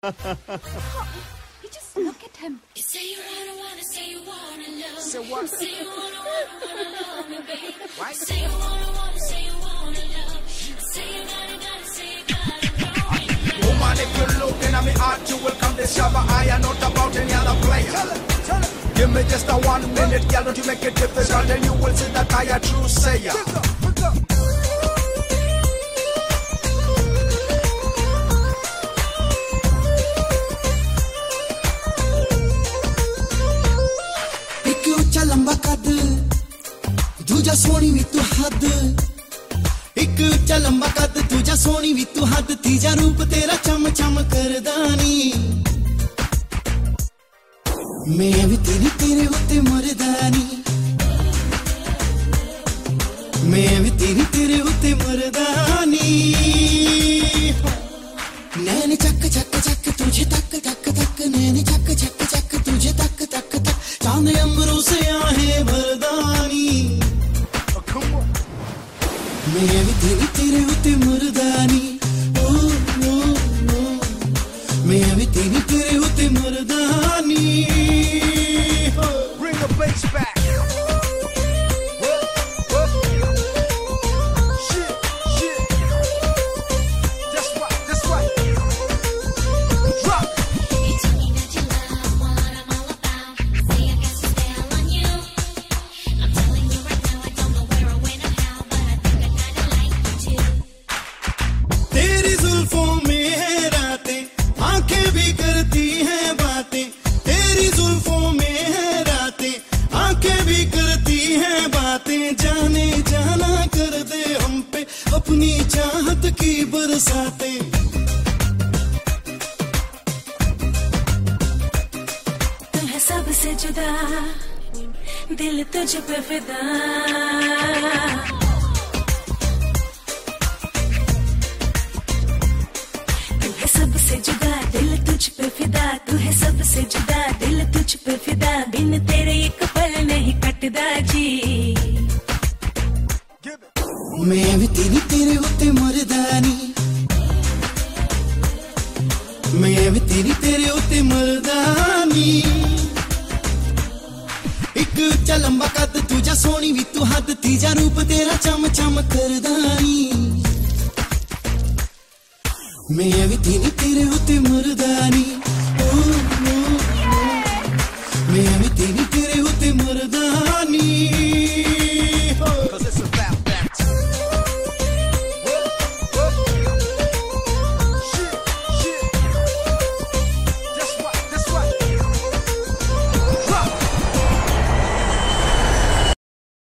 You just look at him. You say you wanna, say you wanna love. Say what? You say you wanna love me, baby. Right? Say you wanna, say you wanna love. Say you gotta, say you gotta love me. Woman, if you're looking at me heart, you will come discover I am not about any other player. Tell it. Give me just a 1 minute, girl, don't you make it difficult, then you will see that I a true sayer. एक ऊंचा लंबा कद, दूजा सोनी भी तू हद। एक ऊंचा लंबा कद, दूजा सोनी भी तू हद। तीजा रूप तेरा चम चम करदानी। मैं भी तेरे होते मर्दानी। मैं भी तेरे होते मर्दानी। नैन चक चक चक तुझे तक तक तक। नैन चक चक चक तुझे तक तक तक। चांद अम्बरों से आहे मर्दानी। मैं भी तेरे होते मर्दानी। ओ ओ ओ। मैं भी तेरे होते मर्दानी। Bring the bass back. Shit. That's right. Drop. You tell me that you love what I'm all about. Say I got some style on you. I'm telling you right now, I don't know where or when or how, but I think I kinda like you too. तेरी जुल्फों में है रातें, आंखें भी करती हैं बातें। तेरी जुल्फों में है रातें, आंखें भी करती हैं बातें। जाने जाना कर दे हम पे अपनी चाहत की बरसातें। तू है सबसे जुदा, दिल तुझ पे फिदा। तू है सबसे जुदा, दिल तुझ पे फिदा। तू है सबसे जुदा, दिल तुझ पे फिदा। बिन तेरे एक पल नहीं कटदा जी। मैं भी तेरे होते मर्दानी। मैं भी तेरे होते मर्दानी। एक ऊंचा लंबा कद, दूजा सोनी भी तू हद। तीजा रूप तेरा चम चम करदानी। मैं भी तेरे होते मर्दानी।